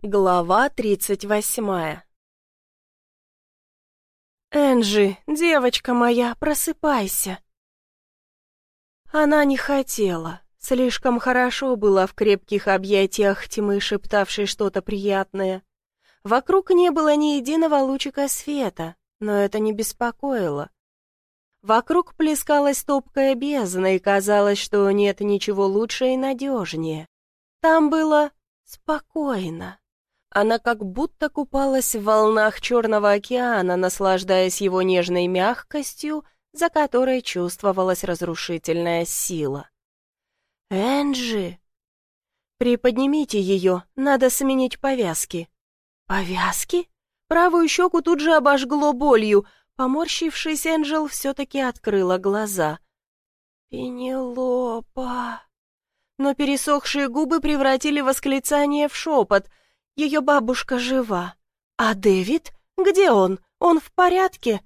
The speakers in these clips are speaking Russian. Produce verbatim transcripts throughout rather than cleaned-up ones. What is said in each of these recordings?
Глава тридцать восьмая. «Энджи, девочка моя, просыпайся!» Она не хотела. Слишком хорошо было в крепких объятиях тьмы, шептавшей что-то приятное. Вокруг не было ни единого лучика света, но это не беспокоило. Вокруг плескалась топкая бездна, и казалось, что нет ничего лучше и надежнее. Там было спокойно. Она как будто купалась в волнах Черного океана, наслаждаясь его нежной мягкостью, за которой чувствовалась разрушительная сила. «Энджи!» «Приподнимите ее, надо сменить повязки». «Повязки?» Правую щеку тут же обожгло болью. Поморщившись, Энджел все-таки открыла глаза. «Пенелопа!» Но пересохшие губы превратили восклицание в шепот. Ее бабушка жива. А Дэвид? Где он? Он в порядке?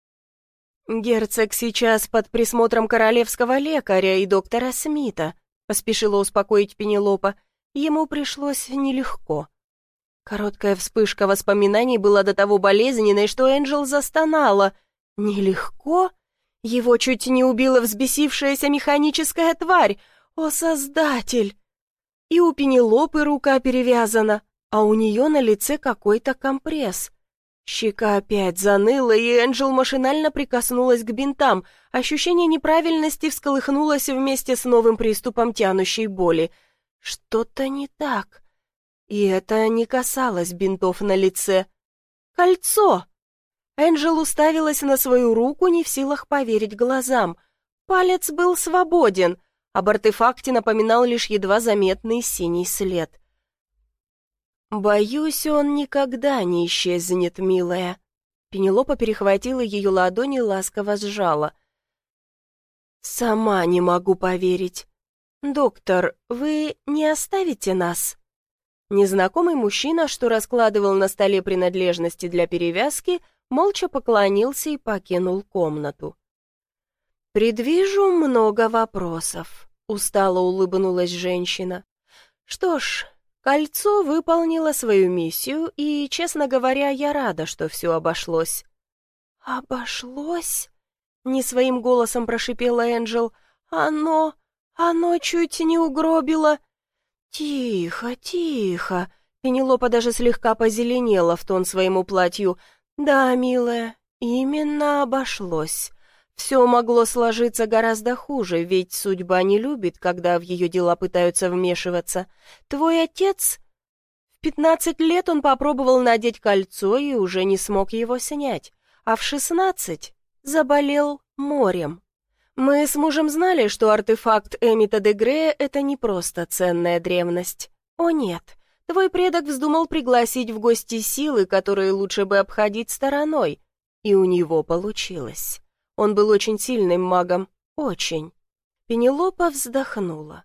Герцог сейчас под присмотром королевского лекаря и доктора Смита, поспешила успокоить Пенелопа. Ему пришлось нелегко. Короткая вспышка воспоминаний была до того болезненной, что Энджел застонала. Нелегко? Его чуть не убила взбесившаяся механическая тварь. О, Создатель! И у Пенелопы рука перевязана, а у нее на лице какой-то компресс. Щека опять заныла, и Энджел машинально прикоснулась к бинтам. Ощущение неправильности всколыхнулось вместе с новым приступом тянущей боли. Что-то не так. И это не касалось бинтов на лице. Кольцо! Энджел уставилась на свою руку, не в силах поверить глазам. Палец был свободен. Об артефакте напоминал лишь едва заметный синий след. «Боюсь, он никогда не исчезнет, милая». Пенелопа перехватила ее ладонь и ласково сжала. «Сама не могу поверить. Доктор, вы не оставите нас?» Незнакомый мужчина, что раскладывал на столе принадлежности для перевязки, молча поклонился и покинул комнату. «Предвижу много вопросов», — устало улыбнулась женщина. «Что ж, кольцо выполнило свою миссию, и, честно говоря, я рада, что все обошлось». «Обошлось?» — не своим голосом прошипела Энджел. «Оно... оно чуть не угробило...» «Тихо, тихо!» Пенелопа даже слегка позеленела в тон своему платью. «Да, милая, именно обошлось. Все могло сложиться гораздо хуже, ведь судьба не любит, когда в ее дела пытаются вмешиваться. Твой отец...» В пятнадцать лет он попробовал надеть кольцо и уже не смог его снять, а в шестнадцать заболел морем. Мы с мужем знали, что артефакт Эмита де Грея — это не просто ценная древность. О нет, твой предок вздумал пригласить в гости силы, которые лучше бы обходить стороной. И у него получилось. Он был очень сильным магом, очень. Пенелопа вздохнула.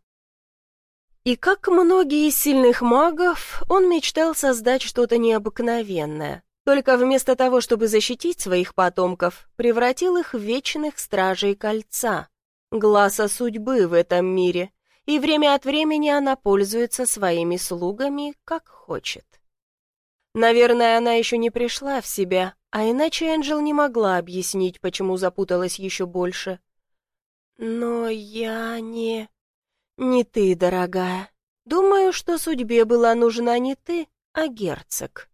И как многие из сильных магов, он мечтал создать что-то необыкновенное. Только вместо того, чтобы защитить своих потомков, превратил их в вечных стражей кольца, глаза судьбы в этом мире, и время от времени она пользуется своими слугами, как хочет. Наверное, она еще не пришла в себя, а иначе Энджел не могла объяснить, почему запуталась еще больше. «Но я не... не ты, дорогая. Думаю, что судьбе была нужна не ты, а герцог».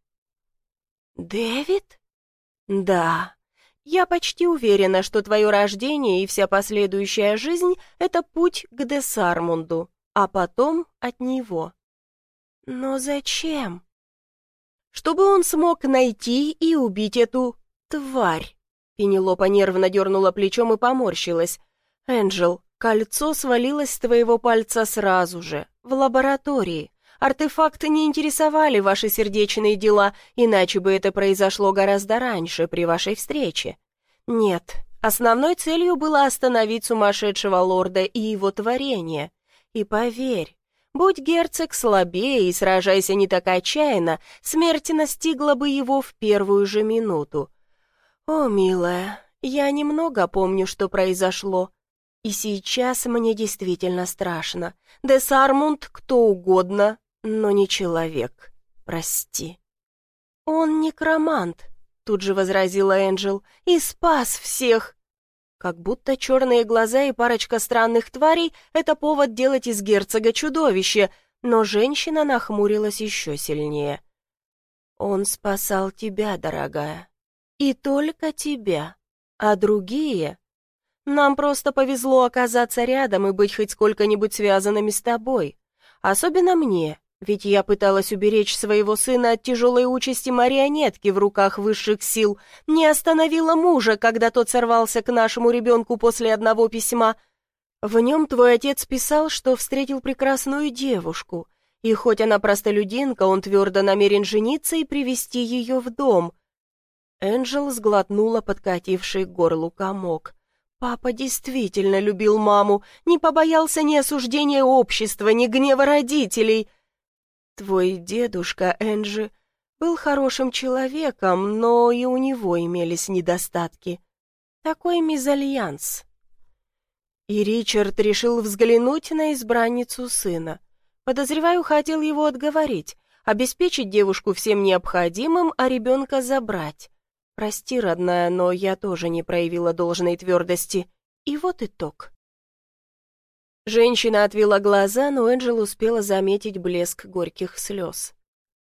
«Дэвид?» «Да. Я почти уверена, что твое рождение и вся последующая жизнь — это путь к Десармунду, а потом от него». «Но зачем?» «Чтобы он смог найти и убить эту тварь». Пенелопа нервно дернула плечом и поморщилась. «Энджел, кольцо свалилось с твоего пальца сразу же, в лаборатории. Артефакты не интересовали ваши сердечные дела, иначе бы это произошло гораздо раньше, при вашей встрече. Нет, основной целью было остановить сумасшедшего лорда и его творение. И поверь, будь герцог слабее и сражайся не так отчаянно, смерть настигла бы его в первую же минуту. О, милая, я немного помню, что произошло. И сейчас мне действительно страшно. Десармунд кто угодно, но не человек. прости». «Он некромант», — тут же возразила Энджел, — «и спас всех». Как будто черные глаза и парочка странных тварей — это повод делать из герцога чудовище, но женщина нахмурилась еще сильнее. «Он спасал тебя, дорогая, и только тебя, а другие...» «Нам просто повезло оказаться рядом и быть хоть сколько-нибудь связанными с тобой. Особенно мне, ведь я пыталась уберечь своего сына от тяжелой участи марионетки в руках высших сил, не остановила мужа, когда тот сорвался к нашему ребенку после одного письма. В нем твой отец писал, что встретил прекрасную девушку, и хоть она простолюдинка, он твердо намерен жениться и привести ее в дом». Энджел сглотнула подкативший к горлу комок. Папа действительно любил маму, не побоялся ни осуждения общества, ни гнева родителей. Твой дедушка, Энджи, был хорошим человеком, но и у него имелись недостатки. Такой мезальянс. И Ричард решил взглянуть на избранницу сына. Подозреваю, хотел его отговорить, обеспечить девушку всем необходимым, а ребенка забрать. Прости, родная, но я тоже не проявила должной твердости. И вот итог. Женщина отвела глаза, но Энджел успела заметить блеск горьких слез.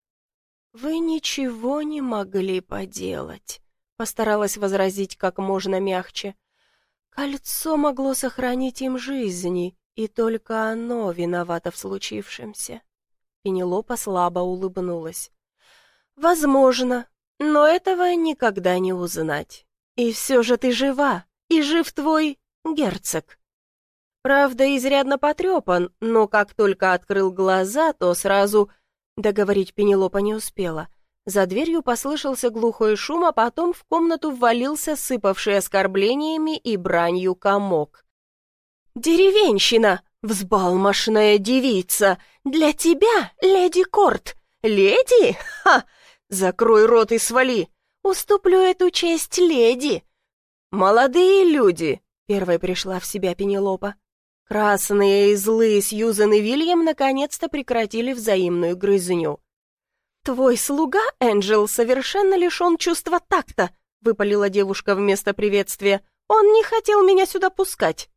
«Вы ничего не могли поделать», — постаралась возразить как можно мягче. «Кольцо могло сохранить им жизни, и только оно виновато в случившемся». Пенелопа слабо улыбнулась. «Возможно. Но этого никогда не узнать. И все же ты жива, и жив твой герцог. Правда, изрядно потрепан, но как только открыл глаза, то сразу...» Договорить Пенелопа не успела. За дверью послышался глухой шум, а потом в комнату ввалился сыпавший оскорблениями и бранью комок. «Деревенщина! Взбалмошная девица! Для тебя, леди Корт! Леди? Ха! Закрой рот и свали! Уступлю эту честь леди!» «Молодые люди!» — первой пришла в себя Пенелопа. Красные и злые Сьюзен и Вильям наконец-то прекратили взаимную грызню. «Твой слуга, Энджел, совершенно лишен чувства такта», — выпалила девушка вместо приветствия. «Он не хотел меня сюда пускать».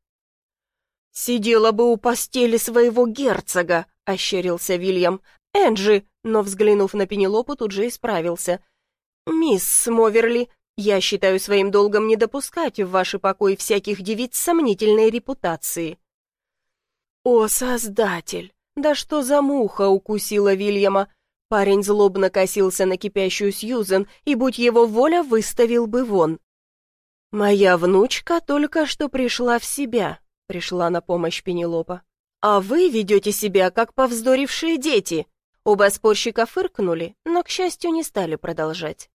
«Сидела бы у постели своего герцога», — ощерился Вильям. «Энджи», но, взглянув на Пенелопу, тут же исправился. «Мисс Моверли, я считаю своим долгом не допускать в ваши покои всяких девиц сомнительной репутации». «О, Создатель! Да что за муха укусила Вильяма?» Парень злобно косился на кипящую Сьюзен и, будь его воля, выставил бы вон. «Моя внучка только что пришла в себя», — пришла на помощь Пенелопа. «А вы ведете себя, как повздорившие дети». Оба спорщика фыркнули, но, к счастью, не стали продолжать.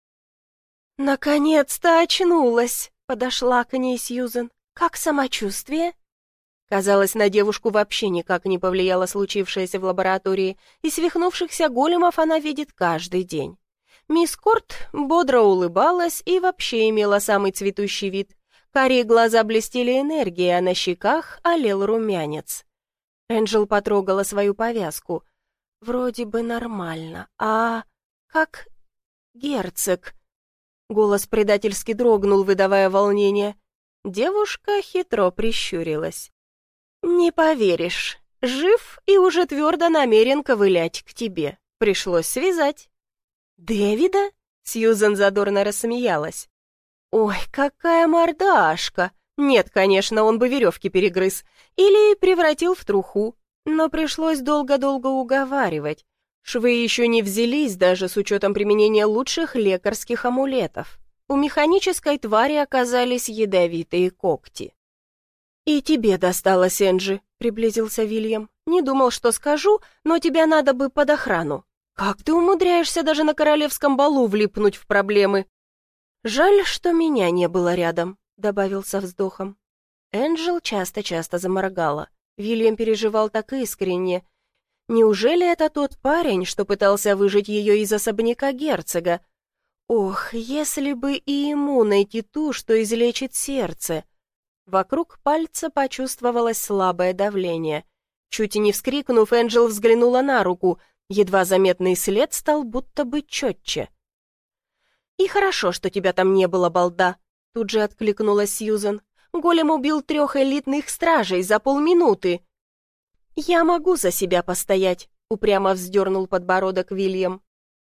«Наконец-то очнулась!» — подошла к ней Сьюзен. «Как самочувствие?» Казалось, на девушку вообще никак не повлияло случившееся в лаборатории, и свихнувшихся големов она видит каждый день. Мисс Корт бодро улыбалась и вообще имела самый цветущий вид. Карие глаза блестели энергией, а на щеках олел румянец. Энджел потрогала свою повязку. Вроде бы нормально, а как герцог? Голос предательски дрогнул, выдавая волнение. Девушка хитро прищурилась. «Не поверишь, жив и уже твердо намерен ковылять к тебе. Пришлось связать». «Дэвида?» — Сьюзен задорно рассмеялась. «Ой, какая мордашка! Нет, конечно, он бы веревки перегрыз или превратил в труху, но пришлось долго-долго уговаривать. Швы еще не взялись даже с учетом применения лучших лекарских амулетов. У механической твари оказались ядовитые когти». «И тебе досталось, Энджи», — приблизился Вильям. «Не думал, что скажу, но тебя надо бы под охрану. Как ты умудряешься даже на королевском балу влипнуть в проблемы?» «Жаль, что меня не было рядом», — добавил со вздохом. Энджел часто-часто заморгала. Вильям переживал так искренне. Неужели это тот парень, что пытался выжить ее из особняка герцога? Ох, если бы и ему найти ту, что излечит сердце. Вокруг пальца почувствовалось слабое давление. Чуть не вскрикнув, Энджел взглянула на руку. Едва заметный след стал будто бы четче. «И хорошо, что тебя там не было, балда», — тут же откликнулась Сьюзен. «Голем убил трех элитных стражей за полминуты». «Я могу за себя постоять», — упрямо вздернул подбородок Вильям.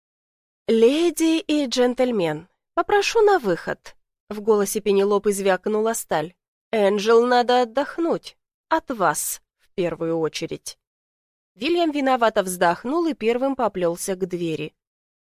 «Леди и джентльмен, попрошу на выход», — в голосе Пенелопы звякнула сталь. «Энджел надо отдохнуть. От вас, в первую очередь». Вильям виновато вздохнул и первым поплелся к двери.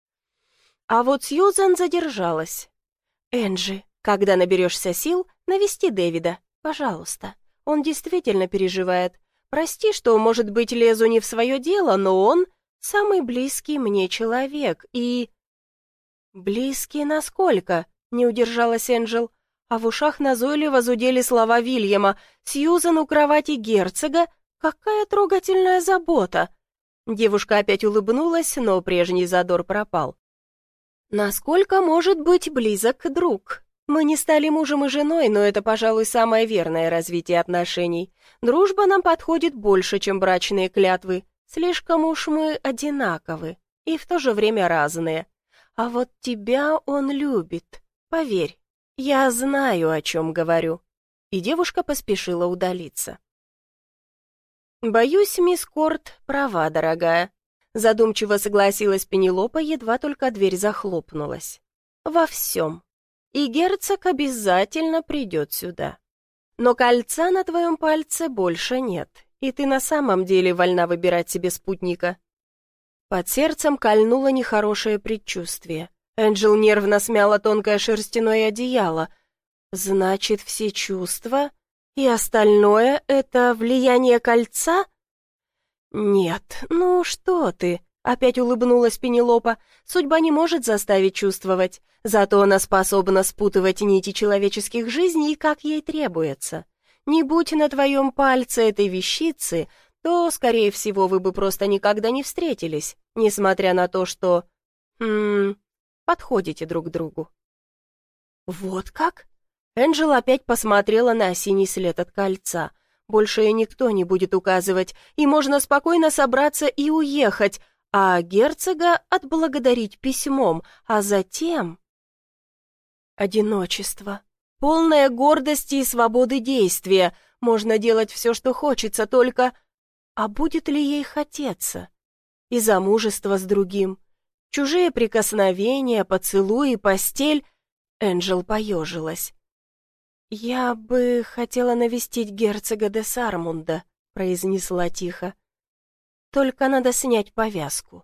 А вот Сьюзен задержалась. «Энджи, когда наберешься сил, навести Дэвида, пожалуйста. Он действительно переживает. Прости, что, может быть, лезу не в свое дело, но он самый близкий мне человек, и...» «Близкий насколько?» — не удержалась Энджел, а в ушах назойливо зудели слова Вильяма. «Сьюзен у кровати герцога? Какая трогательная забота!» Девушка опять улыбнулась, но прежний задор пропал. «Насколько может быть близок друг? Мы не стали мужем и женой, но это, пожалуй, самое верное развитие отношений. Дружба нам подходит больше, чем брачные клятвы. Слишком уж мы одинаковы и в то же время разные. А вот тебя он любит. Поверь, я знаю, о чем говорю». И девушка поспешила удалиться. «Боюсь, мисс Корт права, дорогая», — задумчиво согласилась Пенелопа, едва только дверь захлопнулась. «Во всем. И герцог обязательно придет сюда. Но кольца на твоем пальце больше нет, и ты на самом деле вольна выбирать себе спутника». Под сердцем кольнуло нехорошее предчувствие. Энджел нервно смяла тонкое шерстяное одеяло. «Значит, все чувства и остальное — это влияние кольца?» «Нет, ну что ты?» — опять улыбнулась Пенелопа. «Судьба не может заставить чувствовать, зато она способна спутывать нити человеческих жизней, как ей требуется. Не будь на твоем пальце этой вещицы, то, скорее всего, вы бы просто никогда не встретились, несмотря на то, что... Хм... подходите друг другу». «Вот как?» Энджел опять посмотрела на синий след от кольца. Больше никто не будет указывать, и можно спокойно собраться и уехать, а герцога отблагодарить письмом, а затем... Одиночество. Полная гордости и свободы действия. Можно делать все, что хочется, только... А будет ли ей хотеться? И замужество с другим. Чужие прикосновения, поцелуи, постель. Энджел поежилась. «Я бы хотела навестить герцога де Сармунда», — произнесла тихо. «Только надо снять повязку».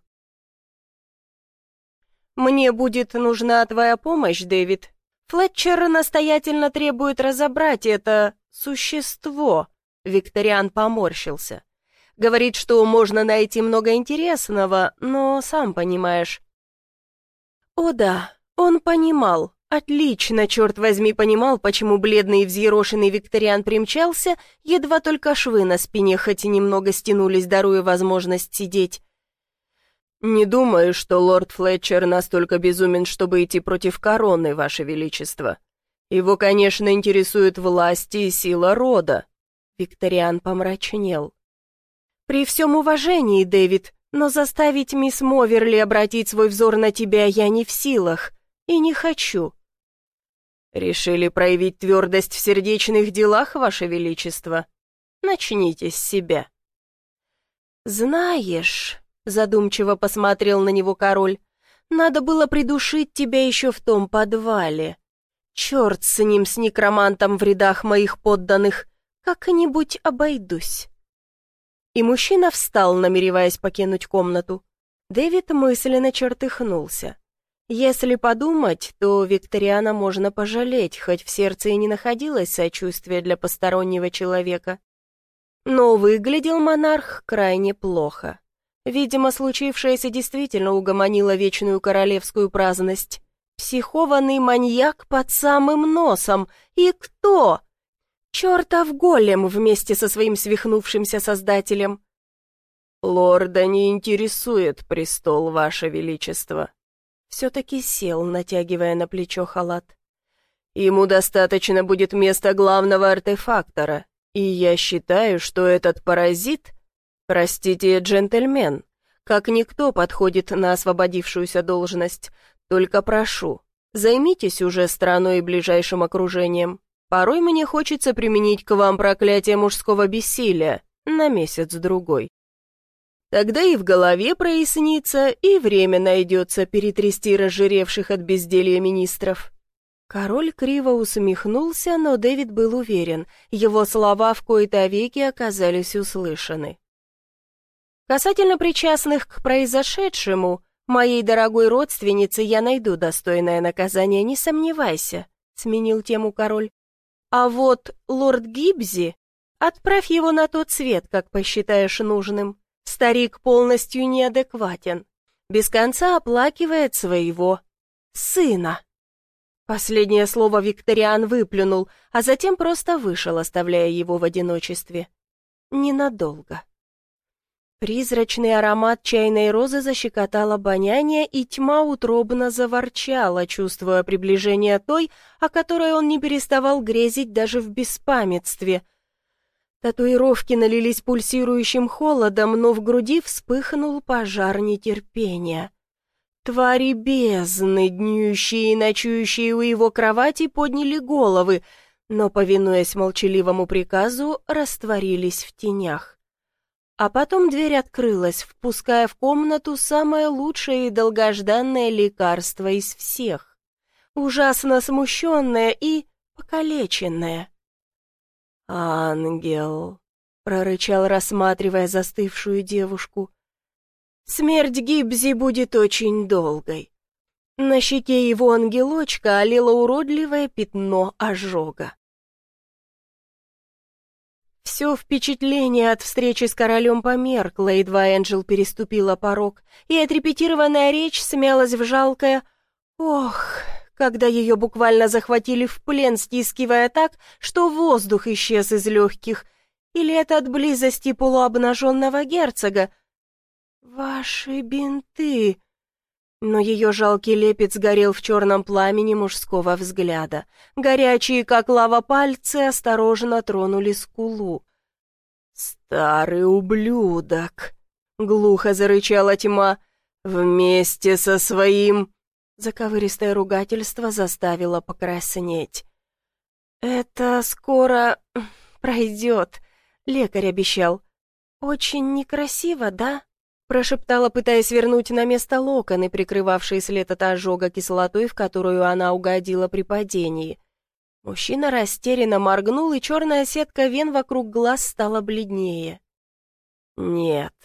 «Мне будет нужна твоя помощь, Дэвид. Флетчер настоятельно требует разобрать это существо», — Викториан поморщился. «Говорит, что можно найти много интересного, но сам понимаешь». «О да, он понимал». Отлично, черт возьми, понимал, почему бледный и взъерошенный Викториан примчался, едва только швы на спине хоть и немного стянулись, даруя возможность сидеть. «Не думаю, что лорд Флетчер настолько безумен, чтобы идти против короны, ваше величество. Его, конечно, интересует власть и сила рода». Викториан помрачнел. «При всем уважении, Дэвид, но заставить мисс Моверли обратить свой взор на тебя я не в силах. И не хочу». «Решили проявить твердость в сердечных делах, Ваше Величество? Начните с себя». «Знаешь», — задумчиво посмотрел на него король, «надо было придушить тебя еще в том подвале. Черт с ним, с некромантом в рядах моих подданных, как-нибудь обойдусь». И мужчина встал, намереваясь покинуть комнату. Дэвид мысленно чертыхнулся. Если подумать, то Викториана можно пожалеть, хоть в сердце и не находилось сочувствия для постороннего человека. Но выглядел монарх крайне плохо. Видимо, случившееся действительно угомонило вечную королевскую праздность. Психованный маньяк под самым носом. И кто? Чертов голем вместе со своим свихнувшимся создателем. «Лорда не интересует престол, Ваше Величество». Все-таки сел, натягивая на плечо халат. «Ему достаточно будет места главного артефактора, и я считаю, что этот паразит, простите, джентльмен, как никто подходит на освободившуюся должность. Только прошу, займитесь уже страной и ближайшим окружением. Порой мне хочется применить к вам проклятие мужского бессилия на месяц-другой. Тогда и в голове прояснится, и время найдется перетрясти разжиревших от безделья министров». Король криво усмехнулся, но Дэвид был уверен, его слова в кои-то веки оказались услышаны. «Касательно причастных к произошедшему, моей дорогой родственнице я найду достойное наказание, не сомневайся», — сменил тему король. «А вот лорд Гибзи, отправь его на тот свет, как посчитаешь нужным. Старик полностью неадекватен, без конца оплакивает своего сына». Последнее слово Викториан выплюнул, а затем просто вышел, оставляя его в одиночестве. Ненадолго. Призрачный аромат чайной розы защекотал обоняние, и тьма утробно заворчала, чувствуя приближение той, о которой он не переставал грезить даже в беспамятстве. Татуировки налились пульсирующим холодом, но в груди вспыхнул пожар нетерпения. Твари бездны, днюющие и ночующие у его кровати, подняли головы, но, повинуясь молчаливому приказу, растворились в тенях. А потом дверь открылась, впуская в комнату самое лучшее и долгожданное лекарство из всех. Ужасно смущенное и покалеченное. «Ангел», — прорычал, рассматривая застывшую девушку. «Смерть Гибзи будет очень долгой». На щеке его ангелочка олело уродливое пятно ожога. Все впечатление от встречи с королем померкло, едва Энджел переступила порог, и отрепетированная речь смялась в жалкое «ох», когда ее буквально захватили в плен, стискивая так, что воздух исчез из легких. Или это от близости полуобнаженного герцога? «Ваши бинты!» Но ее жалкий лепет сгорел в черном пламени мужского взгляда. Горячие, как лава, пальцы осторожно тронули скулу. «Старый ублюдок!» — глухо зарычала тьма. «Вместе со своим...» Заковыристое ругательство заставило покраснеть. «Это скоро пройдет», — лекарь обещал. «Очень некрасиво, да?» — прошептала, пытаясь вернуть на место локоны, прикрывавшие след от ожога кислотой, в которую она угодила при падении. Мужчина растерянно моргнул, и черная сетка вен вокруг глаз стала бледнее. «Нет».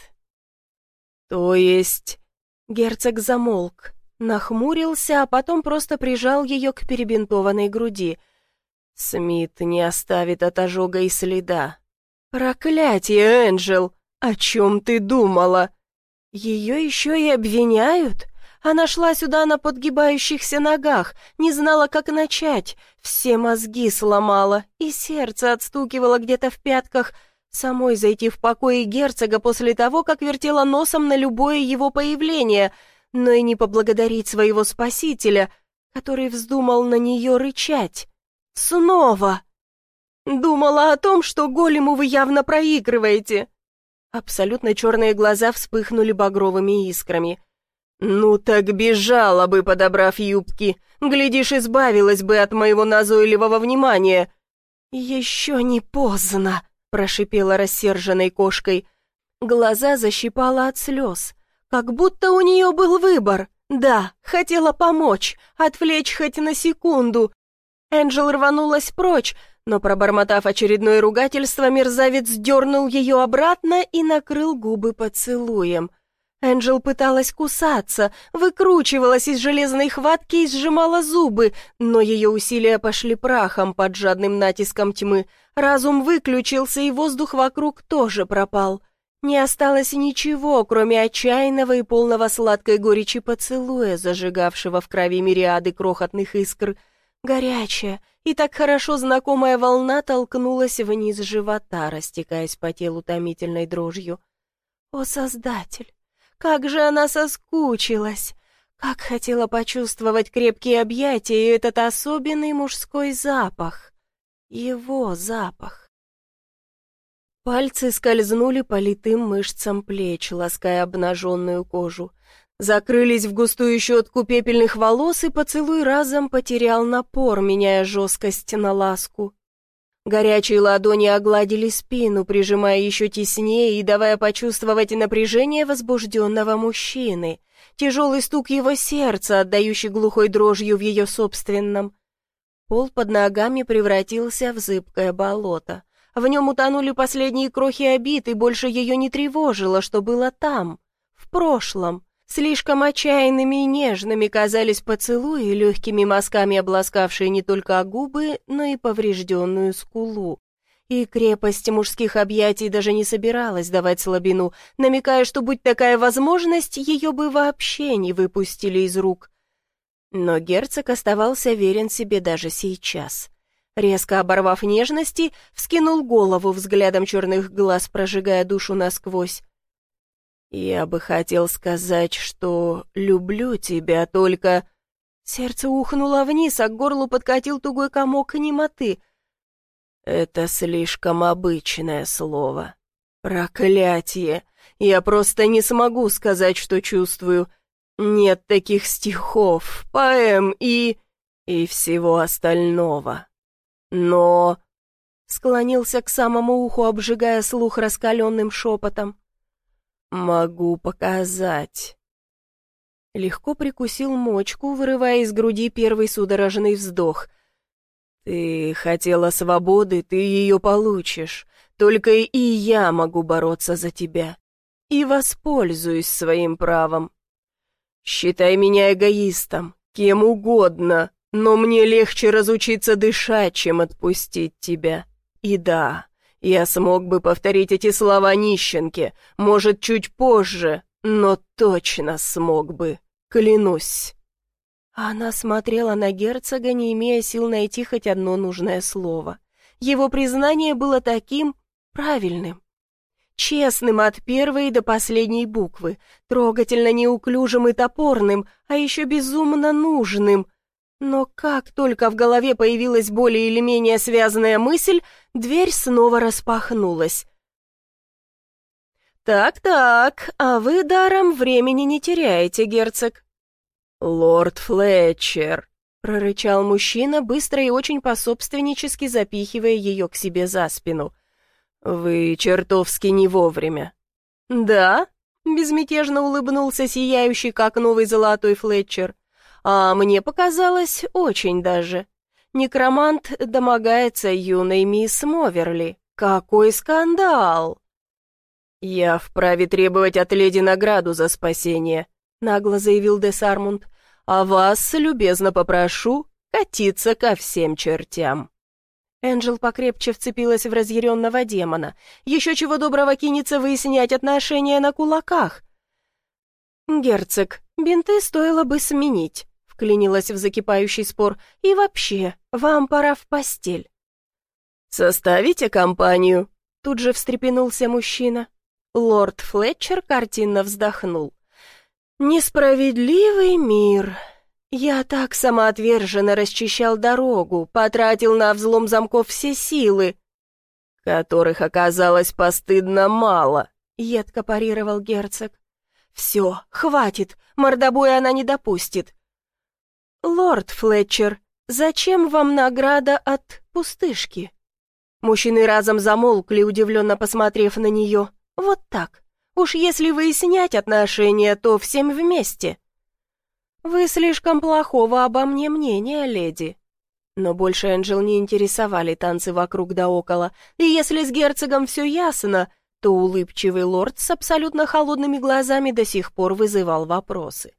«То есть...» Герцог замолк, нахмурился, а потом просто прижал ее к перебинтованной груди. «Смит не оставит от ожога и следа». «Проклятие, Энджел! О чем ты думала?» «Ее еще и обвиняют? Она шла сюда на подгибающихся ногах, не знала, как начать, все мозги сломала, и сердце отстукивало где-то в пятках. Самой зайти в покои герцога после того, как вертела носом на любое его появление, но и не поблагодарить своего спасителя, который вздумал на нее рычать. Снова! Думала о том, что голему вы явно проигрываете». Абсолютно черные глаза вспыхнули багровыми искрами. «Ну так бежала бы, подобрав юбки. Глядишь, избавилась бы от моего назойливого внимания». «Еще не поздно», — прошипела рассерженной кошкой. Глаза защипала от слез. Как будто у нее был выбор. Да, хотела помочь, отвлечь хоть на секунду. Энджел рванулась прочь, но, пробормотав очередное ругательство, мерзавец дернул ее обратно и накрыл губы поцелуем. Энджел пыталась кусаться, выкручивалась из железной хватки и сжимала зубы, но ее усилия пошли прахом под жадным натиском тьмы. Разум выключился, и воздух вокруг тоже пропал. Не осталось ничего, кроме отчаянного и полного сладкой горечи поцелуя, зажигавшего в крови мириады крохотных искр. Горячая и так хорошо знакомая волна толкнулась вниз живота, растекаясь по телу томительной дрожью. О, Создатель! Как же она соскучилась! Как хотела почувствовать крепкие объятия и этот особенный мужской запах! Его запах! Пальцы скользнули по литым мышцам плеч, лаская обнаженную кожу. Закрылись в густую щетку пепельных волос, и поцелуй разом потерял напор, меняя жесткость на ласку. Горячие ладони огладили спину, прижимая еще теснее и давая почувствовать напряжение возбужденного мужчины, тяжелый стук его сердца, отдающий глухой дрожью в ее собственном. Пол под ногами превратился в зыбкое болото. В нем утонули последние крохи обид, и больше ее не тревожило, что было там, в прошлом. Слишком отчаянными и нежными казались поцелуи, легкими мазками обласкавшие не только губы, но и поврежденную скулу. И крепость мужских объятий даже не собиралась давать слабину, намекая, что, будь такая возможность, ее бы вообще не выпустили из рук. Но герцог оставался верен себе даже сейчас. Резко оборвав нежности, вскинул голову, взглядом черных глаз прожигая душу насквозь. «Я бы хотел сказать, что люблю тебя, только...» Сердце ухнуло вниз, а к горлу подкатил тугой комок немоты. «Это слишком обычное слово. Проклятие! Я просто не смогу сказать, что чувствую. Нет таких стихов, поэм и... и всего остального. Но...» Склонился к самому уху, обжигая слух раскаленным шепотом. «Могу показать». Легко прикусил мочку, вырывая из груди первый судорожный вздох. «Ты хотела свободы, ты ее получишь. Только и я могу бороться за тебя. И воспользуюсь своим правом. Считай меня эгоистом, кем угодно, но мне легче разучиться дышать, чем отпустить тебя. И да, я смог бы повторить эти слова нищенке, может, чуть позже, но точно смог бы, клянусь». Она смотрела на герцога, не имея сил найти хоть одно нужное слово. Его признание было таким правильным, честным от первой до последней буквы, трогательно неуклюжим и топорным, а еще безумно нужным. Но как только в голове появилась более или менее связанная мысль, дверь снова распахнулась. «Так-так, а вы даром времени не теряете, герцог». «Лорд Флетчер», — прорычал мужчина, быстро и очень пособственнически запихивая ее к себе за спину. «Вы чертовски не вовремя». «Да?» — безмятежно улыбнулся сияющий, как новый золотой Флетчер. «А мне показалось, очень даже. Некромант домогается юной мисс Моверли. Какой скандал!» «Я вправе требовать от леди награду за спасение», — нагло заявил де Сармунд. «А вас, любезно попрошу, катиться ко всем чертям». Энджел покрепче вцепилась в разъяренного демона. Еще чего доброго кинется выяснять отношения на кулаках. «Герцог, бинты стоило бы сменить», — вклинилась в закипающий спор. «И вообще, вам пора в постель». «Составите компанию?» — тут же встрепенулся мужчина. Лорд Флетчер картинно вздохнул. «Несправедливый мир. Я так самоотверженно расчищал дорогу, потратил на взлом замков все силы, которых оказалось постыдно мало», — едко парировал герцог. «Все, хватит, мордобоя она не допустит». «Лорд Флетчер, зачем вам награда от пустышки?» Мужчины разом замолкли, удивленно посмотрев на нее. «Вот так. Уж если выяснять отношения, то всем вместе». «Вы слишком плохого обо мне мнения, леди». Но больше Энджел не интересовали танцы вокруг да около, и если с герцогом все ясно, то улыбчивый лорд с абсолютно холодными глазами до сих пор вызывал вопросы.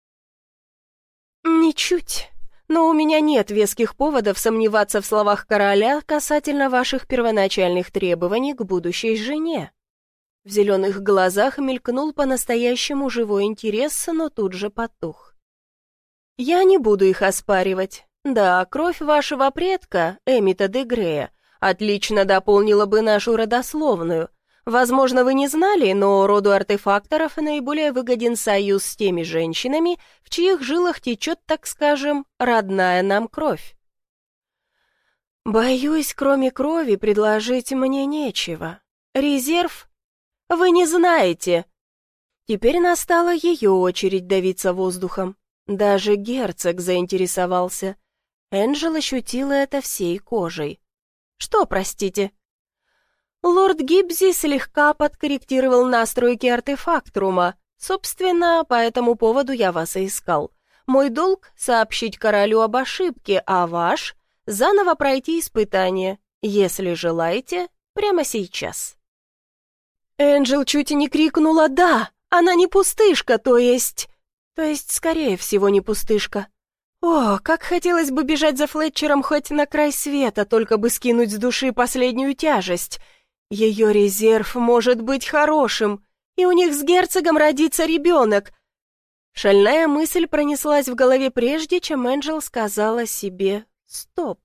«Ничуть. Но у меня нет веских поводов сомневаться в словах короля касательно ваших первоначальных требований к будущей жене». В зеленых глазах мелькнул по-настоящему живой интерес, но тут же потух. «Я не буду их оспаривать. Да, кровь вашего предка, Эмита де Грея, отлично дополнила бы нашу родословную. Возможно, вы не знали, но роду артефакторов наиболее выгоден союз с теми женщинами, в чьих жилах течет, так скажем, родная нам кровь». «Боюсь, кроме крови предложить мне нечего. резерв? Вы не знаете. Теперь настала ее очередь давиться воздухом. Даже герцог заинтересовался. Энджел ощутила это всей кожей. Что, простите? Лорд Гибзи слегка подкорректировал настройки артефактрума. Собственно, по этому поводу я вас и искал. Мой долг — сообщить королю об ошибке, а ваш — заново пройти испытание, если желаете, прямо сейчас. Энджел чуть и не крикнула «Да! Она не пустышка, то есть...» То есть, скорее всего, не пустышка. О, как хотелось бы бежать за Флетчером хоть на край света, только бы скинуть с души последнюю тяжесть. Ее резерв может быть хорошим, и у них с герцогом родится ребенок. Шальная мысль пронеслась в голове прежде, чем Энджел сказала себе «стоп».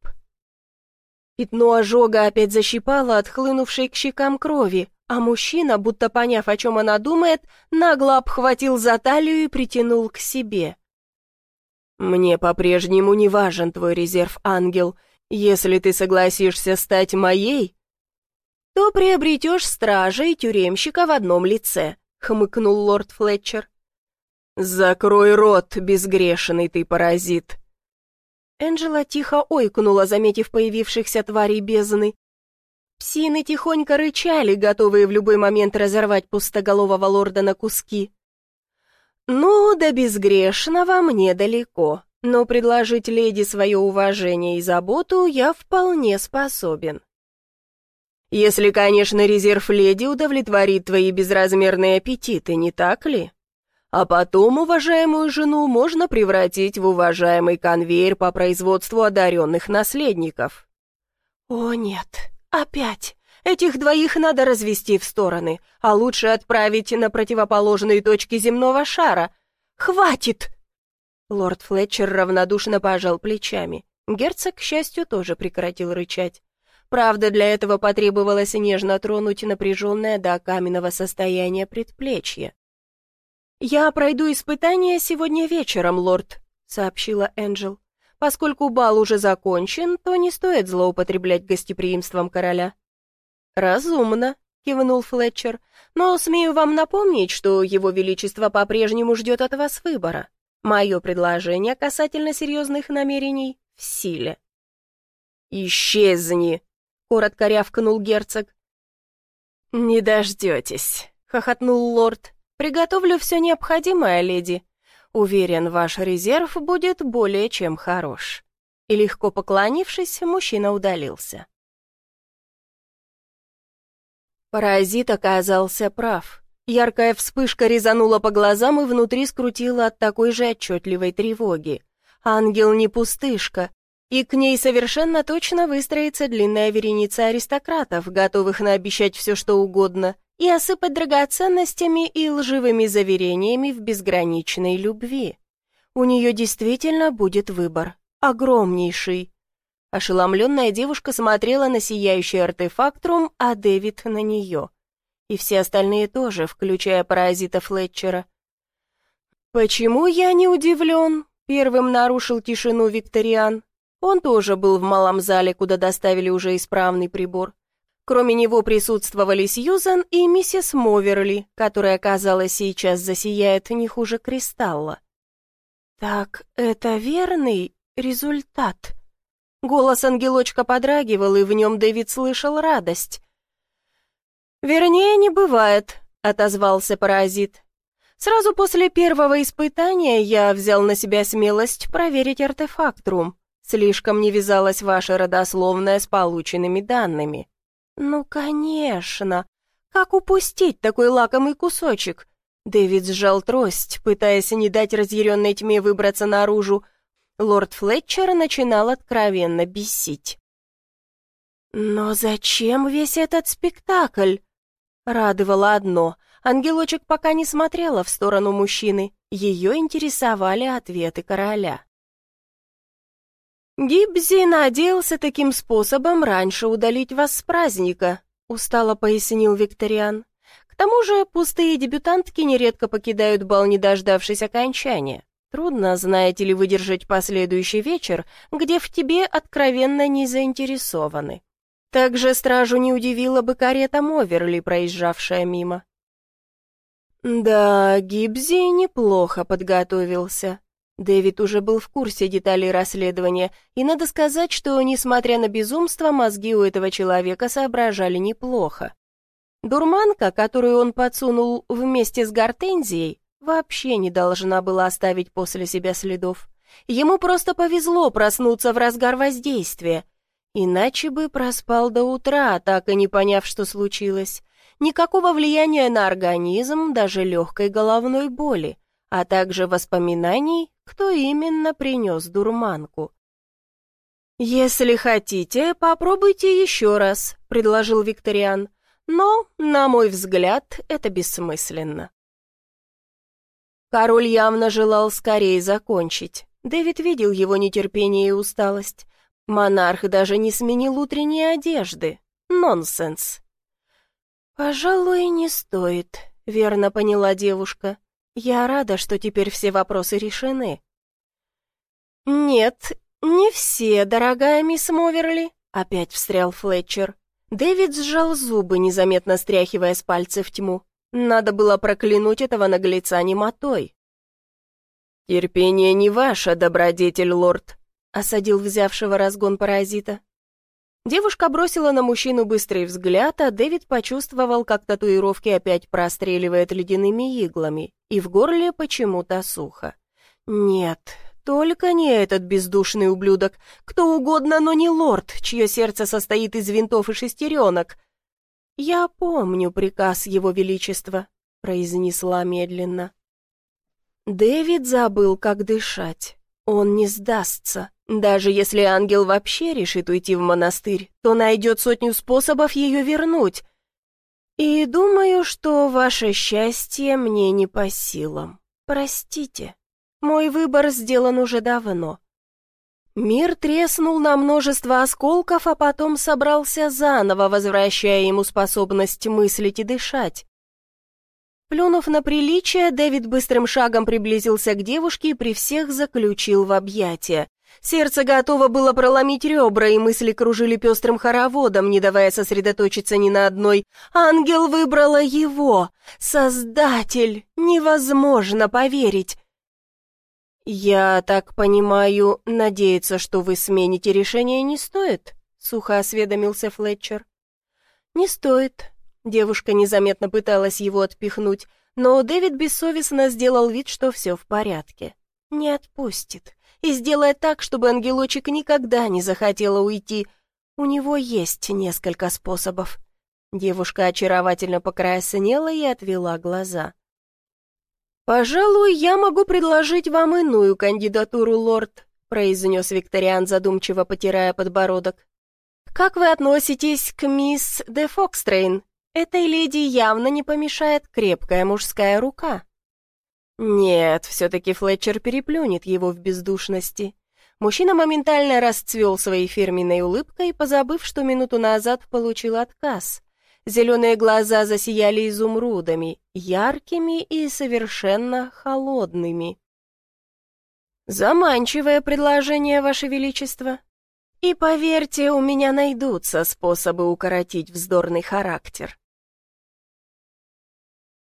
Пятно ожога опять защипало отхлынувшей к щекам крови, а мужчина, будто поняв, о чем она думает, нагло обхватил за талию и притянул к себе. «Мне по-прежнему не важен твой резерв, ангел. Если ты согласишься стать моей, то приобретешь стража и тюремщика в одном лице», — хмыкнул лорд Флетчер. «Закрой рот, безгрешный ты паразит!» Энджела тихо ойкнула, заметив появившихся тварей бездны. Псины тихонько рычали, готовые в любой момент разорвать пустоголового лорда на куски. «Ну, до безгрешного мне далеко, но предложить леди свое уважение и заботу я вполне способен. Если, конечно, резерв леди удовлетворит твои безразмерные аппетиты, не так ли? А потом уважаемую жену можно превратить в уважаемый конвейер по производству одаренных наследников». «О нет, опять! Этих двоих надо развести в стороны, а лучше отправить на противоположные точки земного шара. Хватит!» Лорд Флетчер равнодушно пожал плечами. Герцог, к счастью, тоже прекратил рычать. Правда, для этого потребовалось нежно тронуть напряженное до каменного состояния предплечье. «Я пройду испытание сегодня вечером, лорд», — сообщила Энджел. «Поскольку бал уже закончен, то не стоит злоупотреблять гостеприимством короля». «Разумно», — кивнул Флетчер, «но смею вам напомнить, что его величество по-прежнему ждет от вас выбора. Мое предложение касательно серьезных намерений в силе». «Исчезни», — коротко рявкнул герцог. «Не дождетесь», — хохотнул лорд. «Приготовлю все необходимое, леди. Уверен, ваш резерв будет более чем хорош». И легко поклонившись, мужчина удалился. Паразит оказался прав. Яркая вспышка резанула по глазам и внутри скрутила от такой же отчетливой тревоги. Ангел не пустышка, и к ней совершенно точно выстроится длинная вереница аристократов, готовых наобещать все что угодно, и осыпать драгоценностями и лживыми заверениями в безграничной любви. У нее действительно будет выбор, огромнейший. Ошеломленная девушка смотрела на сияющий артефактрум, а Дэвид на нее. И все остальные тоже, включая паразита Флетчера. «Почему я не удивлен?» — первым нарушил тишину Викториан. Он тоже был в малом зале, куда доставили уже исправный прибор. Кроме него присутствовали Сьюзан и миссис Моверли, которая, казалось, сейчас засияет не хуже кристалла. «Так это верный результат?» Голос ангелочка подрагивал, и в нем Дэвид слышал радость. «Вернее, не бывает», — отозвался паразит. «Сразу после первого испытания я взял на себя смелость проверить артефактрум. Слишком не вязалась ваша родословная с полученными данными». «Ну, конечно! Как упустить такой лакомый кусочек?» Дэвид сжал трость, пытаясь не дать разъяренной тьме выбраться наружу. Лорд Флетчер начинал откровенно бесить. «Но зачем весь этот спектакль?» Радовало одно. Ангелочек пока не смотрела в сторону мужчины. Ее интересовали ответы короля. «Гибзи надеялся таким способом раньше удалить вас с праздника», устало пояснил Викториан. «К тому же пустые дебютантки нередко покидают бал, не дождавшись окончания. Трудно, знаете ли, выдержать последующий вечер, где в тебе откровенно не заинтересованы. Также стражу не удивила бы карета Моверли, проезжавшая мимо. Да, Гибзи неплохо подготовился. Дэвид уже был в курсе деталей расследования, и надо сказать, что, несмотря на безумство, мозги у этого человека соображали неплохо. Дурманка, которую он подсунул вместе с гортензией, вообще не должна была оставить после себя следов. Ему просто повезло проснуться в разгар воздействия, иначе бы проспал до утра, так и не поняв, что случилось. Никакого влияния на организм, даже легкой головной боли, а также воспоминаний, кто именно принес дурманку. «Если хотите, попробуйте еще раз», — предложил Викториан, «но, на мой взгляд, это бессмысленно». Король явно желал скорее закончить. Дэвид видел его нетерпение и усталость. Монарх даже не сменил утренней одежды. Нонсенс. «Пожалуй, не стоит», — верно поняла девушка. «Я рада, что теперь все вопросы решены». «Нет, не все, дорогая мисс Моверли», — опять встрял Флетчер. Дэвид сжал зубы, незаметно стряхивая с пальцев тьму. Надо было проклянуть этого наглеца немотой. «Терпение не ваше, добродетель, лорд», — осадил взявшего разгон паразита. Девушка бросила на мужчину быстрый взгляд, а Дэвид почувствовал, как татуировки опять простреливает ледяными иглами, и в горле почему-то сухо. «Нет, только не этот бездушный ублюдок, кто угодно, но не лорд, чье сердце состоит из винтов и шестеренок». «Я помню приказ его величества», — произнесла медленно. Дэвид забыл, как дышать. Он не сдастся. Даже если ангел вообще решит уйти в монастырь, то найдет сотню способов ее вернуть. И думаю, что ваше счастье мне не по силам. Простите, мой выбор сделан уже давно. Мир треснул на множество осколков, а потом собрался заново, возвращая ему способность мыслить и дышать. Плюнув на приличие, Дэвид быстрым шагом приблизился к девушке и при всех заключил в объятия. Сердце готово было проломить ребра, и мысли кружили пестрым хороводом, не давая сосредоточиться ни на одной. Ангел выбрала его! Создатель! Невозможно поверить! «Я так понимаю, надеяться, что вы смените решение, не стоит?» — сухо осведомился Флетчер. «Не стоит». Девушка незаметно пыталась его отпихнуть, но Дэвид бессовестно сделал вид, что все в порядке. Не отпустит. И сделает так, чтобы ангелочек никогда не захотела уйти. У него есть несколько способов. Девушка очаровательно покраснела и отвела глаза. «Пожалуй, я могу предложить вам иную кандидатуру, лорд», произнес Викториан, задумчиво потирая подбородок. «Как вы относитесь к мисс де Фокстрейн? Этой леди явно не помешает крепкая мужская рука». Нет, все-таки Флетчер переплюнет его в бездушности. Мужчина моментально расцвел своей фирменной улыбкой, позабыв, что минуту назад получил отказ. Зеленые глаза засияли изумрудами, яркими и совершенно холодными. «Заманчивое предложение, Ваше Величество. И поверьте, у меня найдутся способы укоротить вздорный характер».